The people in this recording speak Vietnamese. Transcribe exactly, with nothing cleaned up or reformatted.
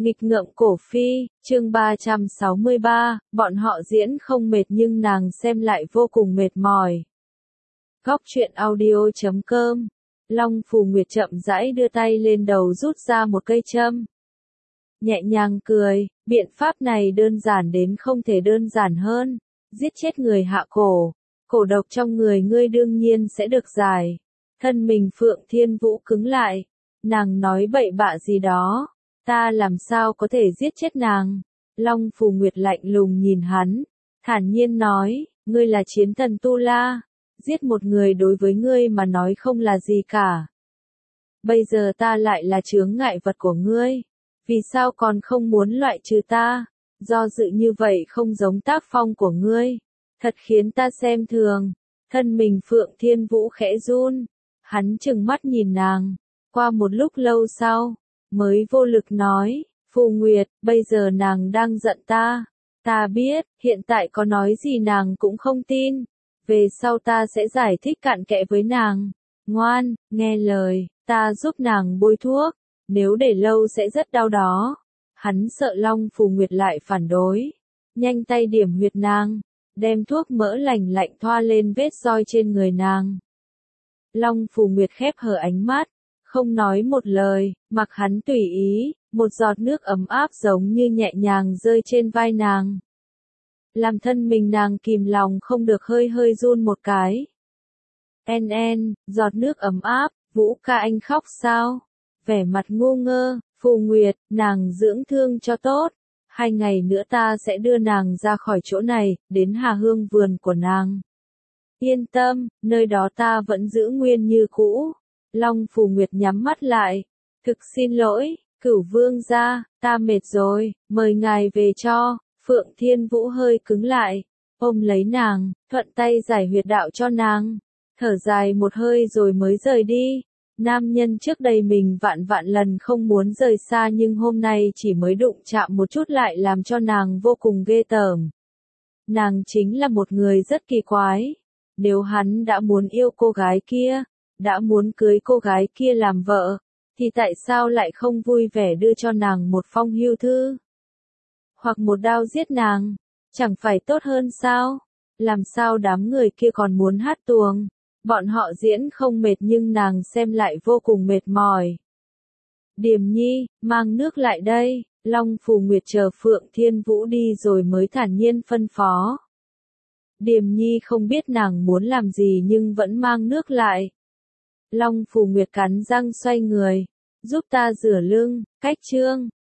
Nghịch ngợm cổ phi, chương ba trăm sáu mươi ba, bọn họ diễn không mệt nhưng nàng xem lại vô cùng mệt mỏi. Góc truyện audio chấm com. Long Phù Nguyệt chậm rãi đưa tay lên đầu rút ra một cây châm. Nhẹ nhàng cười, biện pháp này đơn giản đến không thể đơn giản hơn. Giết chết người hạ cổ, cổ độc trong người ngươi đương nhiên sẽ được giải. Thân mình Phượng Thiên Vũ cứng lại. Nàng nói bậy bạ gì đó. Ta làm sao có thể giết chết nàng? Long Phù Nguyệt lạnh lùng nhìn hắn, thản nhiên nói, ngươi là chiến thần Tu La, giết một người đối với ngươi mà nói không là gì cả. Bây giờ ta lại là chướng ngại vật của ngươi, vì sao còn không muốn loại trừ ta? Do dự như vậy không giống tác phong của ngươi, thật khiến ta xem thường. Thân mình Phượng Thiên Vũ khẽ run, hắn trừng mắt nhìn nàng, qua một lúc lâu sau, mới vô lực nói, Phù Nguyệt, bây giờ nàng đang giận ta. Ta biết, hiện tại có nói gì nàng cũng không tin. Về sau ta sẽ giải thích cặn kẽ với nàng. Ngoan, nghe lời, ta giúp nàng bôi thuốc. Nếu để lâu sẽ rất đau đó. Hắn sợ Long Phù Nguyệt lại phản đối. Nhanh tay điểm huyệt nàng, đem thuốc mỡ lành lạnh thoa lên vết roi trên người nàng. Long Phù Nguyệt khép hờ ánh mắt, không nói một lời, mặc hắn tùy ý, một giọt nước ấm áp giống như nhẹ nhàng rơi trên vai nàng. Làm thân mình nàng kìm lòng không được hơi hơi run một cái. En en, giọt nước ấm áp, Vũ ca anh khóc sao? Vẻ mặt ngu ngơ, Phù Nguyệt, nàng dưỡng thương cho tốt. Hai ngày nữa ta sẽ đưa nàng ra khỏi chỗ này, đến Hà Hương vườn của nàng. Yên tâm, nơi đó ta vẫn giữ nguyên như cũ. Long Phù Nguyệt nhắm mắt lại. Thực xin lỗi, Cửu Vương gia, ta mệt rồi, mời ngài về cho. Phượng Thiên Vũ hơi cứng lại, ôm lấy nàng, thuận tay giải huyệt đạo cho nàng. Thở dài một hơi rồi mới rời đi. Nam nhân trước đây mình vạn vạn lần không muốn rời xa nhưng hôm nay chỉ mới đụng chạm một chút lại làm cho nàng vô cùng ghê tởm. Nàng chính là một người rất kỳ quái. Nếu hắn đã muốn yêu cô gái kia, đã muốn cưới cô gái kia làm vợ, thì tại sao lại không vui vẻ đưa cho nàng một phong hưu thư? Hoặc một đao giết nàng, chẳng phải tốt hơn sao? Làm sao đám người kia còn muốn hát tuồng? Bọn họ diễn không mệt nhưng nàng xem lại vô cùng mệt mỏi. Điềm Nhi, mang nước lại đây. Long Phù Nguyệt chờ Phượng Thiên Vũ đi rồi mới thản nhiên phân phó. Điềm Nhi không biết nàng muốn làm gì nhưng vẫn mang nước lại. Long Phù Nguyệt cắn răng xoay người, giúp ta rửa lưng, cách chương.